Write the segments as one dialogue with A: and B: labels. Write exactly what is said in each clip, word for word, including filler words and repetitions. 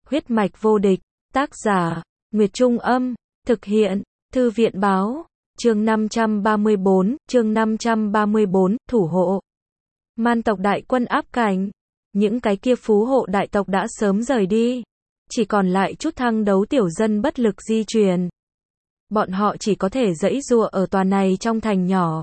A: Huyết mạch vô địch, tác giả, Nguyệt Trung Âm, thực hiện, Thư viện Báo, chương năm trăm ba mươi bốn, chương năm trăm ba mươi bốn, thủ hộ. Man tộc đại quân áp cảnh, những cái kia phú hộ đại tộc đã sớm rời đi, chỉ còn lại chút thăng đấu tiểu dân bất lực di chuyển. Bọn họ chỉ có thể giãy giụa ở tòa này trong thành nhỏ.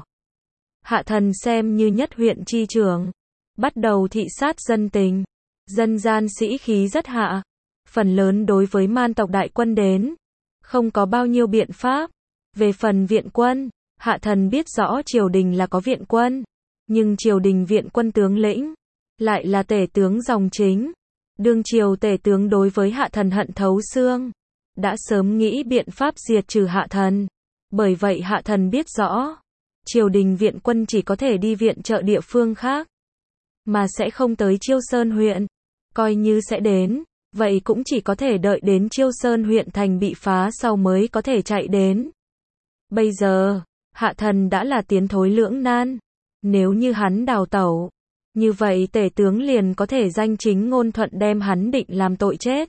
A: Hạ thần xem như nhất huyện chi trưởng, bắt đầu thị sát dân tình, dân gian sĩ khí rất hạ, phần lớn đối với man tộc đại quân đến, không có bao nhiêu biện pháp. Về phần viện quân, hạ thần biết rõ triều đình là có viện quân, nhưng triều đình viện quân tướng lĩnh, lại là tể tướng dòng chính. Đương triều tể tướng đối với hạ thần hận thấu xương, đã sớm nghĩ biện pháp diệt trừ hạ thần. Bởi vậy hạ thần biết rõ, triều đình viện quân chỉ có thể đi viện trợ địa phương khác, mà sẽ không tới Chiêu Sơn huyện. Coi như sẽ đến, vậy cũng chỉ có thể đợi đến Chiêu Sơn huyện thành bị phá sau mới có thể chạy đến. Bây giờ, hạ thần đã là tiến thối lưỡng nan. Nếu như hắn đào tẩu, như vậy tể tướng liền có thể danh chính ngôn thuận đem hắn định làm tội chết.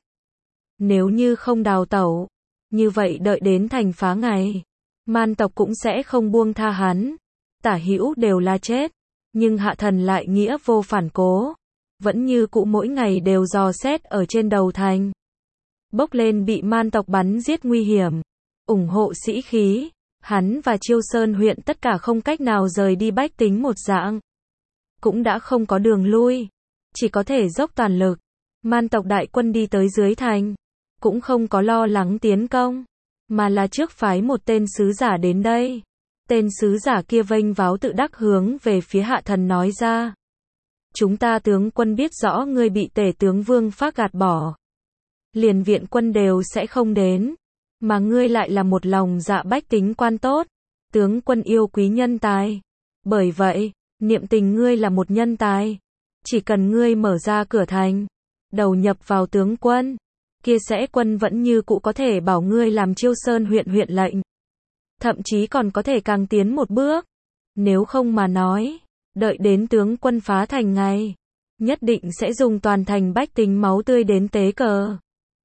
A: Nếu như không đào tẩu, như vậy đợi đến thành phá ngày, man tộc cũng sẽ không buông tha hắn. Tả hữu đều là chết, nhưng hạ thần lại nghĩa vô phản cố, vẫn như cũ mỗi ngày đều dò xét ở trên đầu thành. Bốc lên bị man tộc bắn giết nguy hiểm, ủng hộ sĩ khí, hắn và Chiêu Sơn huyện tất cả không cách nào rời đi bách tính một dạng. Cũng đã không có đường lui, chỉ có thể dốc toàn lực. Man tộc đại quân đi tới dưới thành, cũng không có lo lắng tiến công, mà là trước phái một tên sứ giả đến đây. Tên sứ giả kia vênh váo tự đắc hướng về phía hạ thần nói ra: chúng ta tướng quân biết rõ ngươi bị tể tướng Vương Phác gạt bỏ, liền viện quân đều sẽ không đến, mà ngươi lại là một lòng dạ bách tính quan tốt, tướng quân yêu quý nhân tài. Bởi vậy, niệm tình ngươi là một nhân tài, chỉ cần ngươi mở ra cửa thành, đầu nhập vào tướng quân, kia sẽ quân vẫn như cũ có thể bảo ngươi làm Chiêu Sơn huyện huyện lệnh. Thậm chí còn có thể càng tiến một bước. Nếu không mà nói, đợi đến tướng quân phá thành ngày, nhất định sẽ dùng toàn thành bách tính máu tươi đến tế cờ.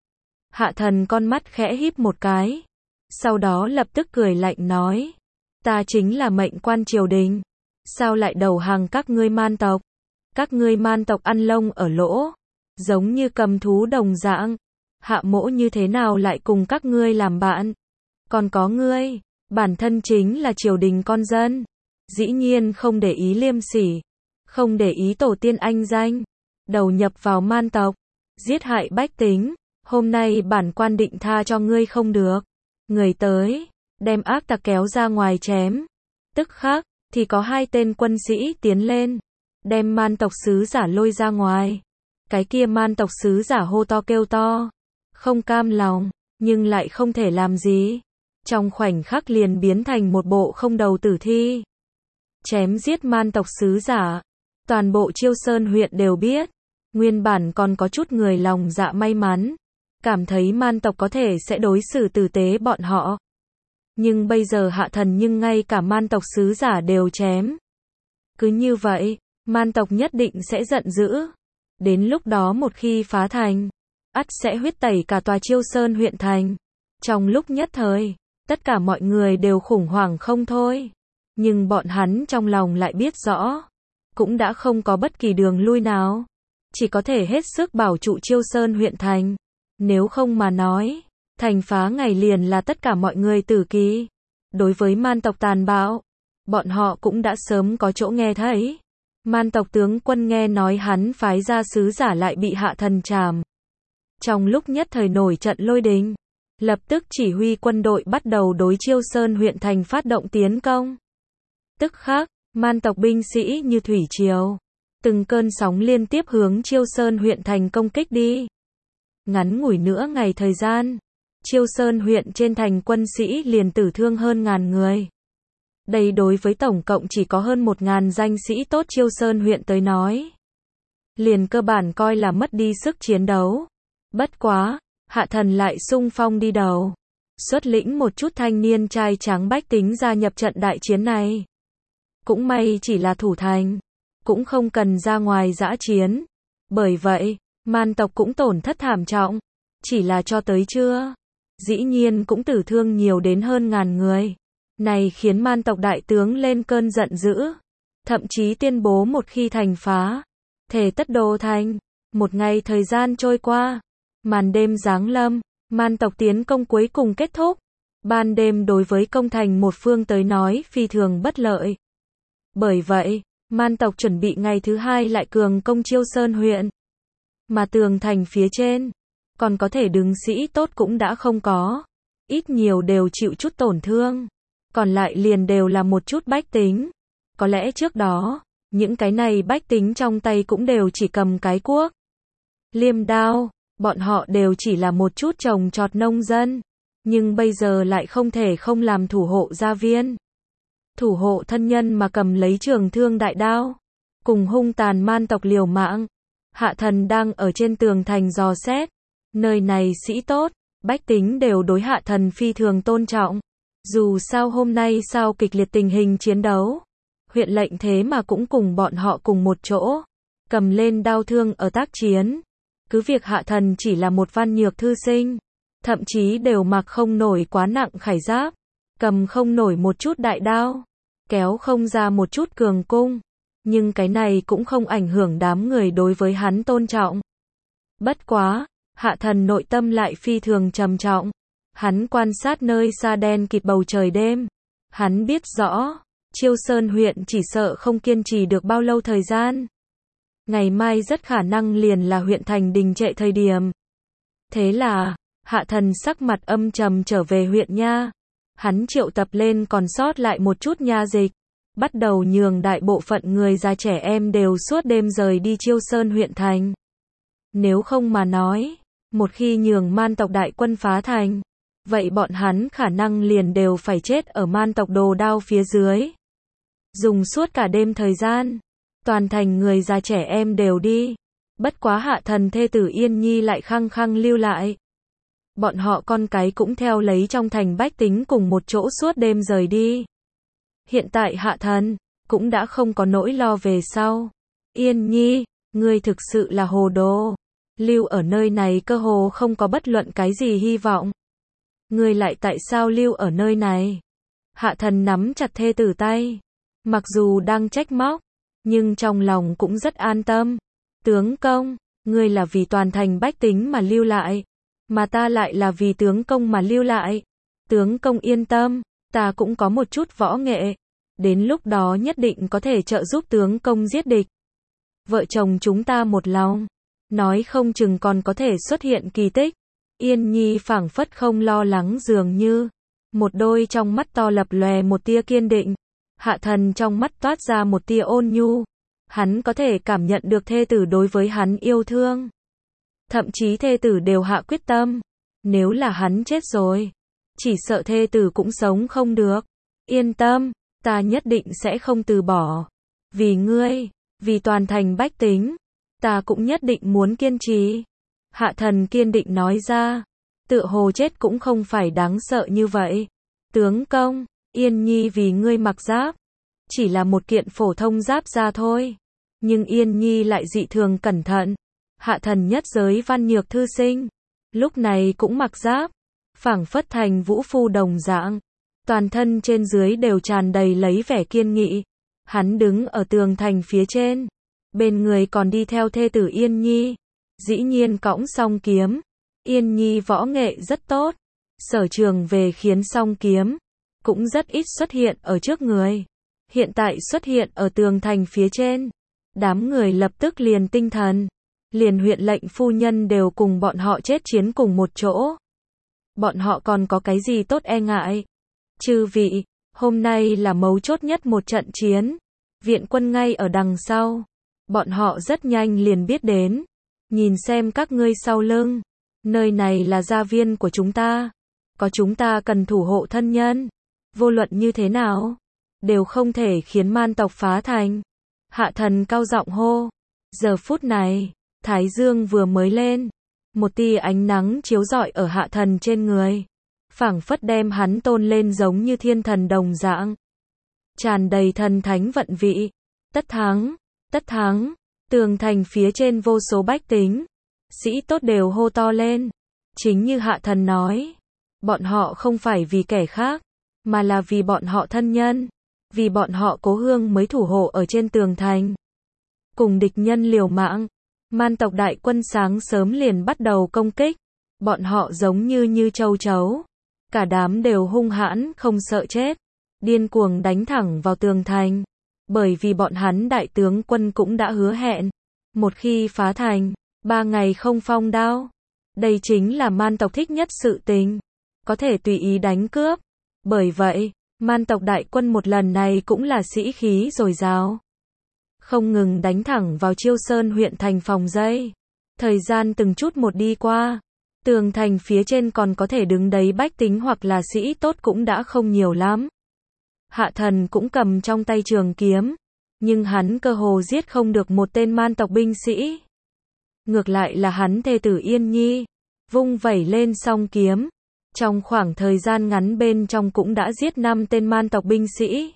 A: Hạ thần con mắt khẽ híp một cái, sau đó lập tức cười lạnh nói: ta chính là mệnh quan triều đình, sao lại đầu hàng các ngươi man tộc? Các ngươi man tộc ăn lông ở lỗ, giống như cầm thú đồng dạng, hạ mỗ như thế nào lại cùng các ngươi làm bạn? Còn có ngươi, bản thân chính là triều đình con dân, dĩ nhiên không để ý liêm sỉ, không để ý tổ tiên anh danh, đầu nhập vào man tộc, giết hại bách tính. Hôm nay bản quan định tha cho ngươi không được. Người tới, đem ác tặc kéo ra ngoài chém. Tức khắc, thì có hai tên quân sĩ tiến lên, đem man tộc sứ giả lôi ra ngoài. Cái kia man tộc sứ giả hô to kêu to, không cam lòng, nhưng lại không thể làm gì. Trong khoảnh khắc liền biến thành một bộ không đầu tử thi. Chém giết man tộc sứ giả, toàn bộ Chiêu Sơn huyện đều biết. Nguyên bản còn có chút người lòng dạ may mắn, cảm thấy man tộc có thể sẽ đối xử tử tế bọn họ. Nhưng bây giờ hạ thần nhưng ngay cả man tộc sứ giả đều chém. Cứ như vậy, man tộc nhất định sẽ giận dữ. Đến lúc đó một khi phá thành, ắt sẽ huyết tẩy cả tòa Chiêu Sơn huyện thành. Trong lúc nhất thời, tất cả mọi người đều khủng hoảng không thôi. Nhưng bọn hắn trong lòng lại biết rõ, cũng đã không có bất kỳ đường lui nào, chỉ có thể hết sức bảo trụ Chiêu Sơn huyện thành. Nếu không mà nói, thành phá ngày liền là tất cả mọi người tử kỳ. Đối với man tộc tàn bạo, bọn họ cũng đã sớm có chỗ nghe thấy. Man tộc tướng quân nghe nói hắn phái ra sứ giả lại bị hạ thần trảm. Trong lúc nhất thời nổi trận lôi đình, lập tức chỉ huy quân đội bắt đầu đối Chiêu Sơn huyện thành phát động tiến công. Tức khắc, man tộc binh sĩ như thủy triều, từng cơn sóng liên tiếp hướng Chiêu Sơn huyện thành công kích đi. Ngắn ngủi nữa ngày thời gian, Chiêu Sơn huyện trên thành quân sĩ liền tử thương hơn ngàn người. Đây đối với tổng cộng chỉ có hơn một ngàn danh sĩ tốt Chiêu Sơn huyện tới nói, liền cơ bản coi là mất đi sức chiến đấu. Bất quá, hạ thần lại xung phong đi đầu, xuất lĩnh một chút thanh niên trai tráng bách tính gia nhập trận đại chiến này. Cũng may chỉ là thủ thành, cũng không cần ra ngoài dã chiến. Bởi vậy, man tộc cũng tổn thất thảm trọng. Chỉ là cho tới trưa, dĩ nhiên cũng tử thương nhiều đến hơn ngàn người. Này khiến Man tộc đại tướng lên cơn giận dữ, thậm chí tuyên bố một khi thành phá, thể tất đồ thành. Một ngày thời gian trôi qua, màn đêm giáng lâm, Man tộc tiến công cuối cùng kết thúc. Ban đêm đối với công thành một phương tới nói phi thường bất lợi. Bởi vậy, Man tộc chuẩn bị ngày thứ hai lại cường công Chiêu Sơn huyện. Mà tường thành phía trên, còn có thể đứng sĩ tốt cũng đã không có. Ít nhiều đều chịu chút tổn thương. Còn lại liền đều là một chút bách tính. Có lẽ trước đó, những cái này bách tính trong tay cũng đều chỉ cầm cái cuốc, liêm đao, bọn họ đều chỉ là một chút trồng trọt nông dân. Nhưng bây giờ lại không thể không làm thủ hộ gia viên. Thủ hộ thân nhân mà cầm lấy trường thương đại đao. Cùng hung tàn Man tộc liều mạng. Hạ thần đang ở trên tường thành dò xét. Nơi này sĩ tốt, bách tính đều đối hạ thần phi thường tôn trọng. Dù sao hôm nay sau kịch liệt tình hình chiến đấu, huyện lệnh thế mà cũng cùng bọn họ cùng một chỗ, cầm lên đao thương ở tác chiến. Cứ việc hạ thần chỉ là một văn nhược thư sinh, thậm chí đều mặc không nổi quá nặng khải giáp, cầm không nổi một chút đại đao, kéo không ra một chút cường cung, nhưng cái này cũng không ảnh hưởng đám người đối với hắn tôn trọng. Bất quá, hạ thần nội tâm lại phi thường trầm trọng. Hắn quan sát nơi xa đen kịt bầu trời đêm. Hắn biết rõ, Chiêu Sơn huyện chỉ sợ không kiên trì được bao lâu thời gian. Ngày mai rất khả năng liền là huyện thành đình trệ thời điểm. Thế là, hạ thần sắc mặt âm trầm trở về huyện nha. Hắn triệu tập lên còn sót lại một chút nha dịch. Bắt đầu nhường đại bộ phận người già trẻ em đều suốt đêm rời đi Chiêu Sơn huyện thành. Nếu không mà nói, một khi nhường Man tộc đại quân phá thành, vậy bọn hắn khả năng liền đều phải chết ở Man tộc đồ đao phía dưới. Dùng suốt cả đêm thời gian, toàn thành người già trẻ em đều đi. Bất quá hạ thần thê tử Yên Nhi lại khăng khăng lưu lại. Bọn họ con cái cũng theo lấy trong thành bách tính cùng một chỗ suốt đêm rời đi. Hiện tại hạ thần, cũng đã không có nỗi lo về sau. Yên Nhi, ngươi thực sự là hồ đồ. Lưu ở nơi này cơ hồ không có bất luận cái gì hy vọng. Ngươi lại tại sao lưu ở nơi này? Hạ thần nắm chặt thê tử tay. Mặc dù đang trách móc, nhưng trong lòng cũng rất an tâm. Tướng công, ngươi là vì toàn thành bách tính mà lưu lại. Mà ta lại là vì tướng công mà lưu lại. Tướng công yên tâm, ta cũng có một chút võ nghệ. Đến lúc đó nhất định có thể trợ giúp tướng công giết địch. Vợ chồng chúng ta một lòng. Nói không chừng còn có thể xuất hiện kỳ tích. Yên Nhi phảng phất không lo lắng dường như. Một đôi trong mắt to lập lòe một tia kiên định. Hạ thần trong mắt toát ra một tia ôn nhu. Hắn có thể cảm nhận được thê tử đối với hắn yêu thương. Thậm chí thê tử đều hạ quyết tâm. Nếu là hắn chết rồi, chỉ sợ thê tử cũng sống không được. Yên tâm, ta nhất định sẽ không từ bỏ. Vì ngươi, vì toàn thành bách tính, ta cũng nhất định muốn kiên trì. Hạ thần kiên định nói ra. Tựa hồ chết cũng không phải đáng sợ như vậy. Tướng công, Yên Nhi vì ngươi mặc giáp. Chỉ là một kiện phổ thông giáp ra thôi. Nhưng Yên Nhi lại dị thường cẩn thận. Hạ thần nhất giới văn nhược thư sinh. Lúc này cũng mặc giáp. Phảng phất thành vũ phu đồng dạng. Toàn thân trên dưới đều tràn đầy lấy vẻ kiên nghị. Hắn đứng ở tường thành phía trên. Bên người còn đi theo thê tử Yên Nhi. Dĩ nhiên cõng song kiếm. Yên Nhi võ nghệ rất tốt. Sở trường về khiến song kiếm. Cũng rất ít xuất hiện ở trước người. Hiện tại xuất hiện ở tường thành phía trên. Đám người lập tức liền tinh thần. Liền huyện lệnh phu nhân đều cùng bọn họ chết chiến cùng một chỗ. Bọn họ còn có cái gì tốt e ngại. Chư vị, hôm nay là mấu chốt nhất một trận chiến. Viện quân ngay ở đằng sau. Bọn họ rất nhanh liền biết đến. Nhìn xem các ngươi sau lưng. Nơi này là gia viên của chúng ta. Có chúng ta cần thủ hộ thân nhân. Vô luận như thế nào, đều không thể khiến Man tộc phá thành. Hạ thần cao giọng hô. Giờ phút này, Thái Dương vừa mới lên. Một tia ánh nắng chiếu rọi ở hạ thần trên người. Phảng phất đem hắn tôn lên giống như thiên thần đồng dạng. Tràn đầy thần thánh vận vị. Tất thắng, tất thắng. Tường thành phía trên vô số bách tính. Sĩ tốt đều hô to lên. Chính như hạ thần nói, bọn họ không phải vì kẻ khác, mà là vì bọn họ thân nhân, vì bọn họ cố hương mới thủ hộ ở trên tường thành. Cùng địch nhân liều mạng, man tộc đại quân sáng sớm liền bắt đầu công kích, bọn họ giống như như châu chấu, cả đám đều hung hãn không sợ chết, điên cuồng đánh thẳng vào tường thành, bởi vì bọn hắn đại tướng quân cũng đã hứa hẹn, một khi phá thành, ba ngày không phong đao. Đây chính là man tộc thích nhất sự tình, có thể tùy ý đánh cướp. Bởi vậy, man tộc đại quân một lần này cũng là sĩ khí dồi dào, không ngừng đánh thẳng vào Chiêu Sơn huyện thành phòng dây. Thời gian từng chút một đi qua, tường thành phía trên còn có thể đứng đấy bách tính hoặc là sĩ tốt cũng đã không nhiều lắm. Hạ thần cũng cầm trong tay trường kiếm, nhưng hắn cơ hồ giết không được một tên man tộc binh sĩ. Ngược lại là hắn thê tử Yên Nhi, vung vẩy lên song kiếm, trong khoảng thời gian ngắn bên trong cũng đã giết năm tên man tộc binh sĩ.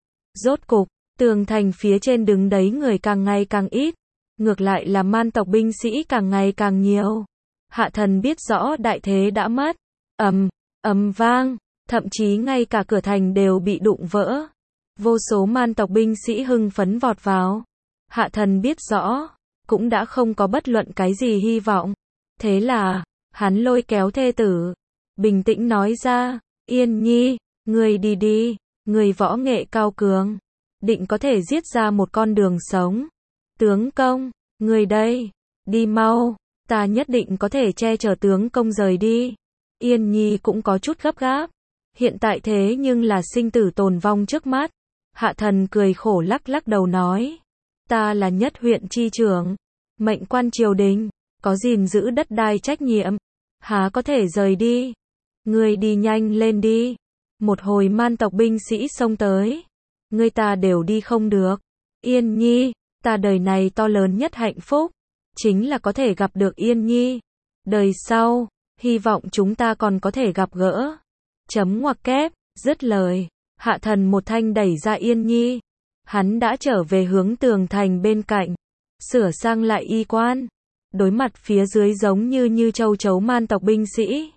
A: Rốt cục, tường thành phía trên đứng đấy người càng ngày càng ít, ngược lại là man tộc binh sĩ càng ngày càng nhiều. Hạ thần biết rõ đại thế đã mất, ầm, ầm vang, thậm chí ngay cả cửa thành đều bị đụng vỡ. Vô số man tộc binh sĩ hưng phấn vọt vào. Hạ thần biết rõ, cũng đã không có bất luận cái gì hy vọng. Thế là, hắn lôi kéo thê tử, bình tĩnh nói ra, Yên Nhi, người đi đi, người võ nghệ cao cường, định có thể giết ra một con đường sống. Tướng công, người đây, đi mau, ta nhất định có thể che chở tướng công rời đi. Yên Nhi cũng có chút gấp gáp, hiện tại thế nhưng là sinh tử tồn vong trước mắt. Hạ thần cười khổ lắc lắc đầu nói, ta là nhất huyện chi trưởng, mệnh quan triều đình, có gìn giữ đất đai trách nhiệm, há có thể rời đi. Ngươi đi nhanh lên đi. Một hồi man tộc binh sĩ xông tới, ngươi ta đều đi không được. Yên Nhi, ta đời này to lớn nhất hạnh phúc, chính là có thể gặp được Yên Nhi. Đời sau, hy vọng chúng ta còn có thể gặp gỡ. Chấm ngoặc kép, dứt lời, hạ thần một thanh đẩy ra Yên Nhi. Hắn đã trở về hướng tường thành bên cạnh, sửa sang lại y quan, đối mặt phía dưới giống như như châu chấu man tộc binh sĩ.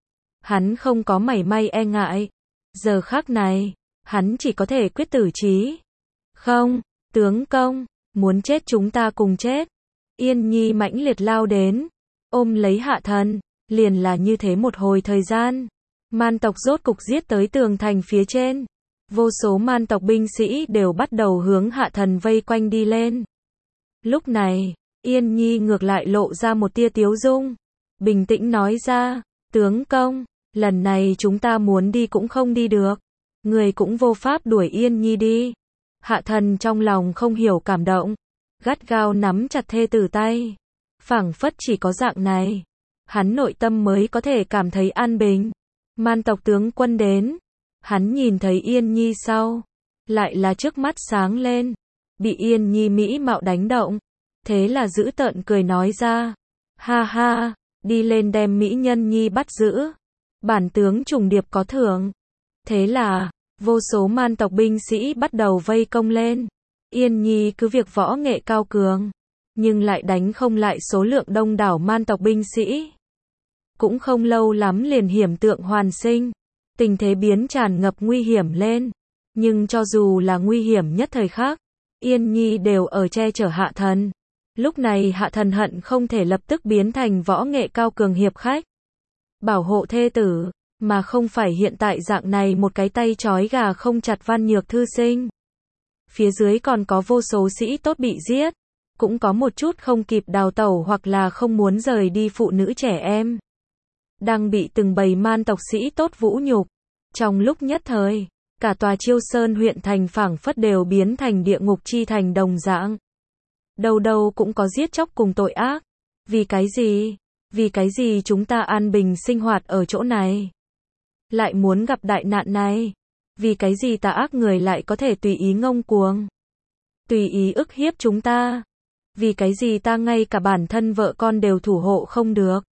A: Hắn không có mảy may e ngại. Giờ khắc này, hắn chỉ có thể quyết tử chí. Không, tướng công, muốn chết chúng ta cùng chết. Yên Nhi mãnh liệt lao đến, ôm lấy hạ thần, liền là như thế một hồi thời gian. Man tộc rốt cục giết tới tường thành phía trên. Vô số man tộc binh sĩ đều bắt đầu hướng hạ thần vây quanh đi lên. Lúc này, Yên Nhi ngược lại lộ ra một tia tiếu dung, bình tĩnh nói ra, tướng công, lần này chúng ta muốn đi cũng không đi được, người cũng vô pháp đuổi Yên Nhi đi. Hạ thần trong lòng không hiểu cảm động, gắt gao nắm chặt thê tử tay, phảng phất chỉ có dạng này, hắn nội tâm mới có thể cảm thấy an bình. Man tộc tướng quân đến, hắn nhìn thấy Yên Nhi sau, lại là trước mắt sáng lên, bị Yên Nhi mỹ mạo đánh động, thế là giữ tợn cười nói ra, ha ha, đi lên đem mỹ nhân Nhi bắt giữ, bản tướng trùng điệp có thưởng. Thế là, vô số man tộc binh sĩ bắt đầu vây công lên. Yên Nhi cứ việc võ nghệ cao cường, nhưng lại đánh không lại số lượng đông đảo man tộc binh sĩ. Cũng không lâu lắm liền hiểm tượng hoàn sinh, tình thế biến tràn ngập nguy hiểm lên. Nhưng cho dù là nguy hiểm nhất thời khắc, Yên Nhi đều ở che chở hạ thần. Lúc này hạ thần hận không thể lập tức biến thành võ nghệ cao cường hiệp khách, bảo hộ thê tử, mà không phải hiện tại dạng này một cái tay trói gà không chặt văn nhược thư sinh. Phía dưới còn có vô số sĩ tốt bị giết, cũng có một chút không kịp đào tẩu hoặc là không muốn rời đi phụ nữ trẻ em, đang bị từng bầy man tộc sĩ tốt vũ nhục. Trong lúc nhất thời, cả tòa Chiêu Sơn huyện thành phảng phất đều biến thành địa ngục chi thành đồng dạng. Đâu đâu cũng có giết chóc cùng tội ác. Vì cái gì? Vì cái gì chúng ta an bình sinh hoạt ở chỗ này, lại muốn gặp đại nạn này? Vì cái gì tà ác người lại có thể tùy ý ngông cuồng, tùy ý ức hiếp chúng ta? Vì cái gì ta ngay cả bản thân vợ con đều thủ hộ không được?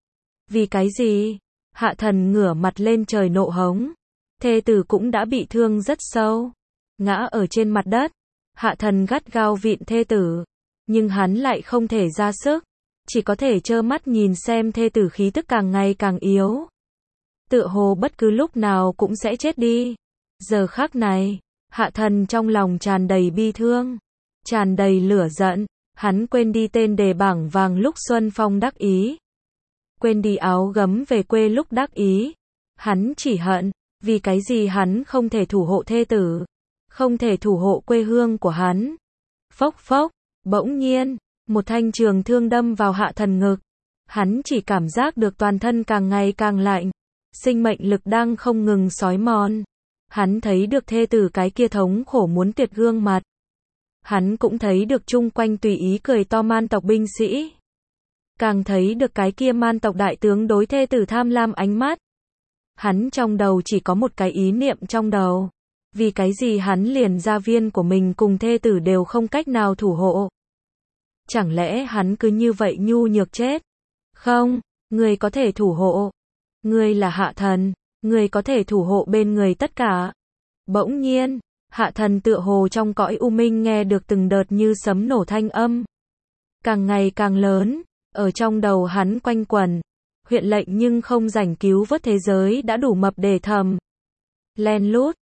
A: Vì cái gì? Hạ thần ngửa mặt lên trời nộ hống. Thê tử cũng đã bị thương rất sâu, ngã ở trên mặt đất. Hạ thần gắt gao vịn thê tử, nhưng hắn lại không thể ra sức. chỉ có thể trơ mắt nhìn xem thê tử khí tức càng ngày càng yếu. Tựa hồ bất cứ lúc nào cũng sẽ chết đi. Giờ khắc này, Hạ Thần trong lòng tràn đầy bi thương, tràn đầy lửa giận, hắn quên đi tên đề bảng vàng lúc Xuân Phong đắc ý, quên đi áo gấm về quê lúc đắc ý. Hắn chỉ hận, vì cái gì hắn không thể thủ hộ thê tử, không thể thủ hộ quê hương của hắn. Phốc phốc, bỗng nhiên, một thanh trường thương đâm vào Hạ Thần ngực. Hắn chỉ cảm giác được toàn thân càng ngày càng lạnh, sinh mệnh lực đang không ngừng xói mòn. Hắn thấy được thê tử cái kia thống khổ muốn tuyệt gương mặt. Hắn cũng thấy được chung quanh tùy ý cười to man tộc binh sĩ. Càng thấy được cái kia man tộc đại tướng đối thê tử tham lam ánh mắt. Hắn trong đầu chỉ có một cái ý niệm trong đầu. Vì cái gì hắn liền gia viên của mình cùng thê tử đều không cách nào thủ hộ? Chẳng lẽ hắn cứ như vậy nhu nhược chết? Không, người có thể thủ hộ. Người là Hạ Thần, người có thể thủ hộ bên người tất cả. Bỗng nhiên, Hạ Thần tựa hồ trong cõi u minh nghe được từng đợt như sấm nổ thanh âm. Càng ngày càng lớn, ở trong đầu hắn quanh quẩn. Huyện lệnh nhưng không rảnh cứu vớt thế giới đã đủ mập để thầm. Len lút,